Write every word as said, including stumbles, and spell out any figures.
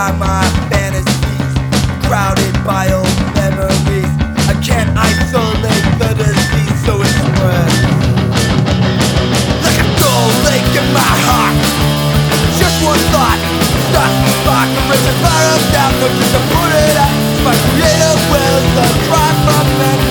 by my fantasies, crowded by old memories. I can't isolate the disease, so it spreads like a gold lake in my heart. Just one thought starts to spark and brings a fire of doubt. No, just to put it out, my creative will, the cry from men.